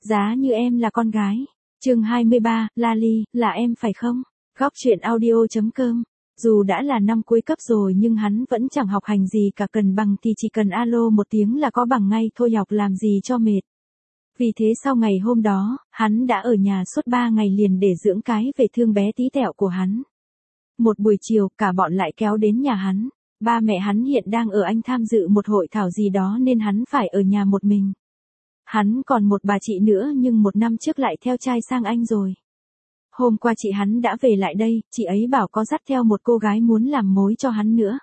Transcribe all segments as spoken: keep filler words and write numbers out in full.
Giá như em là con gái. Chương hai mươi ba, Lali, là em phải không? Góc truyện audio.com. Dù đã là năm cuối cấp rồi nhưng hắn vẫn chẳng học hành gì cả, cần bằng thì chỉ cần alo một tiếng là có bằng ngay thôi, học làm gì cho mệt. Vì thế sau ngày hôm đó, hắn đã ở nhà suốt ba ngày liền để dưỡng cái về thương bé tí tẹo của hắn. Một buổi chiều, cả bọn lại kéo đến nhà hắn. Ba mẹ hắn hiện đang ở Anh tham dự một hội thảo gì đó nên hắn phải ở nhà một mình. Hắn còn một bà chị nữa nhưng một năm trước lại theo trai sang Anh rồi. Hôm qua chị hắn đã về lại đây, chị ấy bảo có dắt theo một cô gái muốn làm mối cho hắn nữa.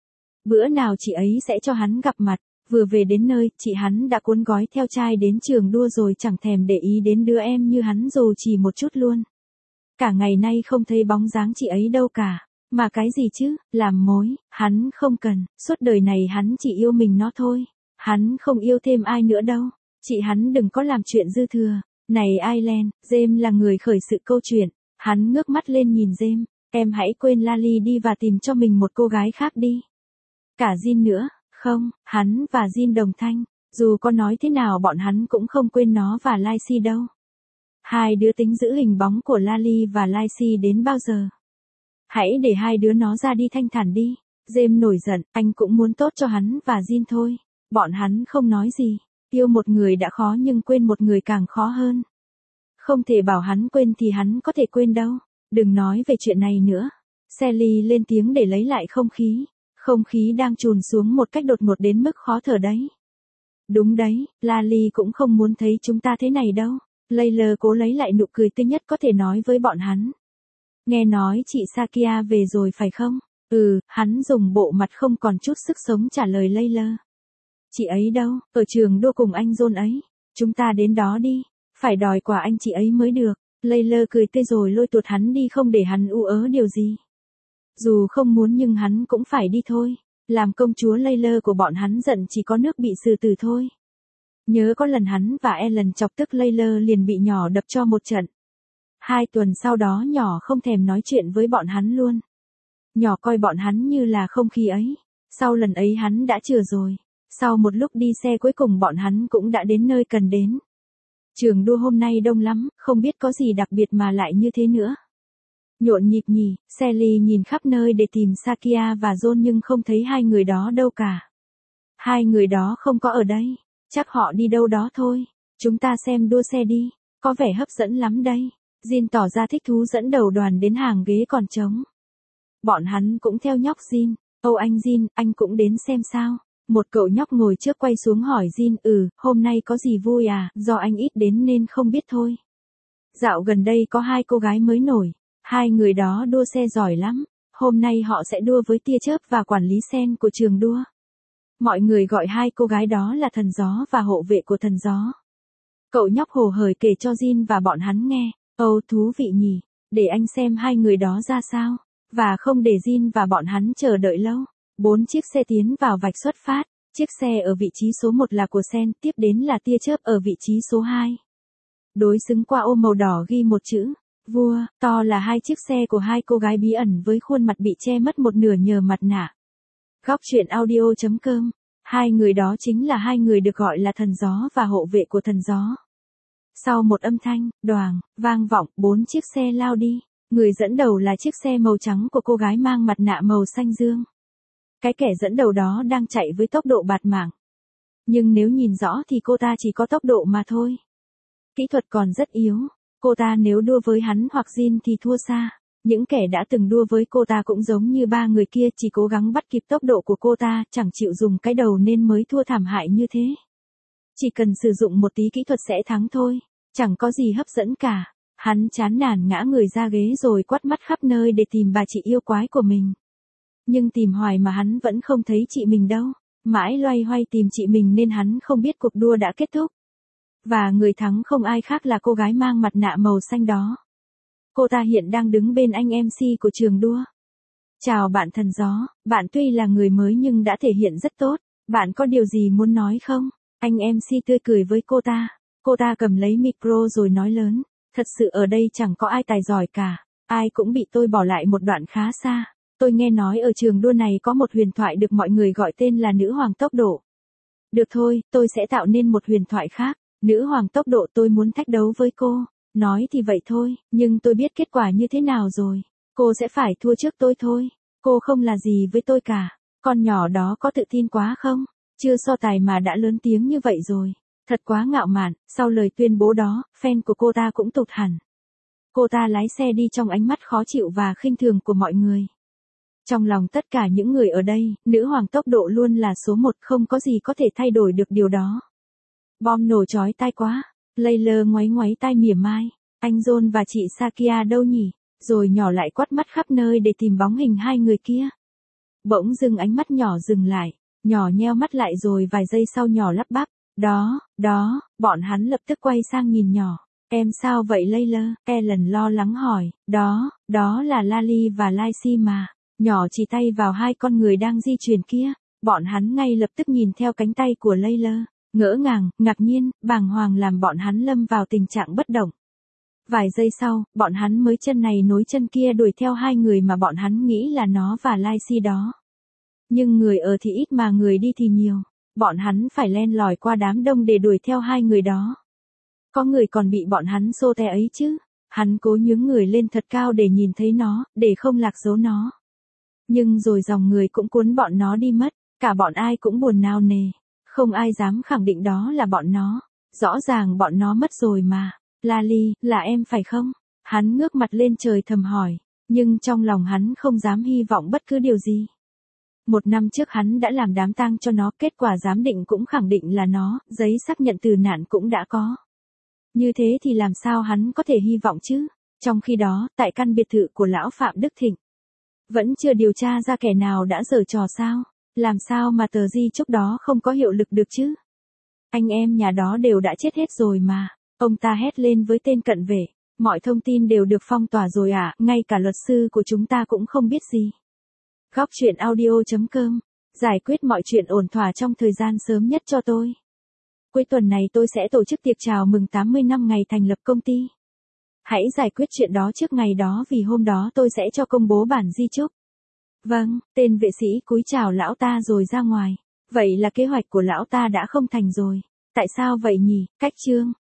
Bữa nào chị ấy sẽ cho hắn gặp mặt. Vừa về đến nơi, chị hắn đã cuốn gói theo trai đến trường đua rồi, chẳng thèm để ý đến đứa em như hắn dù chỉ một chút luôn. Cả ngày nay không thấy bóng dáng chị ấy đâu cả. Mà cái gì chứ, làm mối, hắn không cần, suốt đời này hắn chỉ yêu mình nó thôi. Hắn không yêu thêm ai nữa đâu. Chị hắn đừng có làm chuyện dư thừa. Này Aileen, James là người khởi sự câu chuyện. Hắn ngước mắt lên nhìn James. Em hãy quên Lali đi và tìm cho mình một cô gái khác đi. Cả Jin nữa. Không, hắn và Jin đồng thanh. Dù có nói thế nào bọn hắn cũng không quên nó và Lacey đâu. Hai đứa tính giữ hình bóng của Lali và Lacey đến bao giờ? Hãy để hai đứa nó ra đi thanh thản đi. James nổi giận, anh cũng muốn tốt cho hắn và Jin thôi. Bọn hắn không nói gì. Yêu một người đã khó nhưng quên một người càng khó hơn. Không thể bảo hắn quên thì hắn có thể quên đâu. Đừng nói về chuyện này nữa. Sally lên tiếng để lấy lại không khí. Không khí đang trùn xuống một cách đột ngột đến mức khó thở đấy. Đúng đấy, Lali cũng không muốn thấy chúng ta thế này đâu. Layla cố lấy lại nụ cười tươi nhất có thể nói với bọn hắn. Nghe nói chị Sakia về rồi phải không? Ừ, hắn dùng bộ mặt không còn chút sức sống trả lời Layla. Chị ấy đâu, ở trường đua cùng anh John ấy. Chúng ta đến đó đi, phải đòi quà anh chị ấy mới được. Layla cười tươi rồi lôi tuột hắn đi không để hắn ú ớ điều gì. Dù không muốn nhưng hắn cũng phải đi thôi. Làm công chúa Layla của bọn hắn giận chỉ có nước bị xử tử thôi. Nhớ có lần hắn và Ellen chọc tức Layla liền bị nhỏ đập cho một trận. Hai tuần sau đó nhỏ không thèm nói chuyện với bọn hắn luôn. Nhỏ coi bọn hắn như là không khí ấy. Sau lần ấy hắn đã chừa rồi. Sau một lúc đi xe cuối cùng bọn hắn cũng đã đến nơi cần đến. Trường đua hôm nay đông lắm, không biết có gì đặc biệt mà lại như thế nữa. Nhộn nhịp nhỉ, Sally nhìn khắp nơi để tìm Sakia và John nhưng không thấy hai người đó đâu cả. Hai người đó không có ở đây, chắc họ đi đâu đó thôi. Chúng ta xem đua xe đi, có vẻ hấp dẫn lắm đây. Jin tỏ ra thích thú dẫn đầu đoàn đến hàng ghế còn trống. Bọn hắn cũng theo nhóc Jin. Ồ anh Jin, anh cũng đến xem sao? Một cậu nhóc ngồi trước quay xuống hỏi Jin, ừ, hôm nay có gì vui à, do anh ít đến nên không biết thôi. Dạo gần đây có hai cô gái mới nổi. Hai người đó đua xe giỏi lắm. Hôm nay họ sẽ đua với tia chớp và quản lý sen của trường đua. Mọi người gọi hai cô gái đó là thần gió và hộ vệ của thần gió. Cậu nhóc hồ hởi kể cho Jin và bọn hắn nghe. Ồ thú vị nhỉ, để anh xem hai người đó ra sao. Và không để Jin và bọn hắn chờ đợi lâu. Bốn chiếc xe tiến vào vạch xuất phát. Chiếc xe ở vị trí số một là của sen, tiếp đến là tia chớp ở vị trí số hai. Đối xứng qua ô màu đỏ ghi một chữ. Vua, to là hai chiếc xe của hai cô gái bí ẩn với khuôn mặt bị che mất một nửa nhờ mặt nạ. Góc truyện audio.com. Hai người đó chính là hai người được gọi là thần gió và hộ vệ của thần gió. Sau một âm thanh, đoàng, vang vọng, bốn chiếc xe lao đi. Người dẫn đầu là chiếc xe màu trắng của cô gái mang mặt nạ màu xanh dương. Cái kẻ dẫn đầu đó đang chạy với tốc độ bạt mạng. Nhưng nếu nhìn rõ thì cô ta chỉ có tốc độ mà thôi. Kỹ thuật còn rất yếu. Cô ta nếu đua với hắn hoặc Jin thì thua xa. Những kẻ đã từng đua với cô ta cũng giống như ba người kia, chỉ cố gắng bắt kịp tốc độ của cô ta, chẳng chịu dùng cái đầu nên mới thua thảm hại như thế. Chỉ cần sử dụng một tí kỹ thuật sẽ thắng thôi. Chẳng có gì hấp dẫn cả. Hắn chán nản ngã người ra ghế rồi quát mắt khắp nơi để tìm bà chị yêu quái của mình. Nhưng tìm hoài mà hắn vẫn không thấy chị mình đâu. Mãi loay hoay tìm chị mình nên hắn không biết cuộc đua đã kết thúc. Và người thắng không ai khác là cô gái mang mặt nạ màu xanh đó. Cô ta hiện đang đứng bên anh em xê của trường đua. Chào bạn thần gió, bạn tuy là người mới nhưng đã thể hiện rất tốt. Bạn có điều gì muốn nói không? Anh em xê tươi cười với cô ta. Cô ta cầm lấy micro rồi nói lớn. Thật sự ở đây chẳng có ai tài giỏi cả. Ai cũng bị tôi bỏ lại một đoạn khá xa. Tôi nghe nói ở trường đua này có một huyền thoại được mọi người gọi tên là nữ hoàng tốc độ. Được thôi, tôi sẽ tạo nên một huyền thoại khác. Nữ hoàng tốc độ tôi muốn thách đấu với cô. Nói thì vậy thôi, nhưng tôi biết kết quả như thế nào rồi. Cô sẽ phải thua trước tôi thôi. Cô không là gì với tôi cả. Con nhỏ đó có tự tin quá không? Chưa so tài mà đã lớn tiếng như vậy rồi. Thật quá ngạo mạn. Sau lời tuyên bố đó, fan của cô ta cũng tụt hẳn. Cô ta lái xe đi trong ánh mắt khó chịu và khinh thường của mọi người. Trong lòng tất cả những người ở đây, nữ hoàng tốc độ luôn là số một, không có gì có thể thay đổi được điều đó. Bom nổ chói tai quá. Layla ngoáy ngoáy tai mỉa mai. Anh John và chị Sakia đâu nhỉ? Rồi nhỏ lại quát mắt khắp nơi để tìm bóng hình hai người kia. Bỗng dưng ánh mắt nhỏ dừng lại. Nhỏ nheo mắt lại rồi vài giây sau nhỏ lắp bắp. Đó, đó, bọn hắn lập tức quay sang nhìn nhỏ. Em sao vậy Layla? Ellen lo lắng hỏi. Đó, đó là Lali và Lacey mà. Nhỏ chỉ tay vào hai con người đang di chuyển kia. Bọn hắn ngay lập tức nhìn theo cánh tay của Layla. Ngỡ ngàng, ngạc nhiên, bàng hoàng làm bọn hắn lâm vào tình trạng bất động. Vài giây sau, bọn hắn mới chân này nối chân kia đuổi theo hai người mà bọn hắn nghĩ là nó và Lacey đó. Nhưng người ở thì ít mà người đi thì nhiều. Bọn hắn phải len lỏi qua đám đông để đuổi theo hai người đó. Có người còn bị bọn hắn xô té ấy chứ. Hắn cố nhướng người lên thật cao để nhìn thấy nó, để không lạc dấu nó. Nhưng rồi dòng người cũng cuốn bọn nó đi mất. Cả bọn ai cũng buồn nao nề. Không ai dám khẳng định đó là bọn nó. Rõ ràng bọn nó mất rồi mà. Lali, là em phải không? Hắn ngước mặt lên trời thầm hỏi. Nhưng trong lòng hắn không dám hy vọng bất cứ điều gì. Một năm trước hắn đã làm đám tang cho nó, kết quả giám định cũng khẳng định là nó, giấy xác nhận từ nạn cũng đã có. Như thế thì làm sao hắn có thể hy vọng chứ? Trong khi đó, tại căn biệt thự của lão Phạm Đức Thịnh, vẫn chưa điều tra ra kẻ nào đã giở trò sao? Làm sao mà tờ di chúc đó không có hiệu lực được chứ? Anh em nhà đó đều đã chết hết rồi mà. Ông ta hét lên với tên cận vệ. Mọi thông tin đều được phong tỏa rồi à, ngay cả luật sư của chúng ta cũng không biết gì. Góc chuyện audio chấm com. Giải quyết mọi chuyện ổn thỏa trong thời gian sớm nhất cho tôi. Cuối tuần này tôi sẽ tổ chức tiệc chào mừng tám mươi năm ngày thành lập công ty. Hãy giải quyết chuyện đó trước ngày đó vì hôm đó tôi sẽ cho công bố bản di chúc. Vâng, tên vệ sĩ cúi chào lão ta rồi ra ngoài. Vậy là kế hoạch của lão ta đã không thành rồi. Tại sao vậy nhỉ? Cách chương.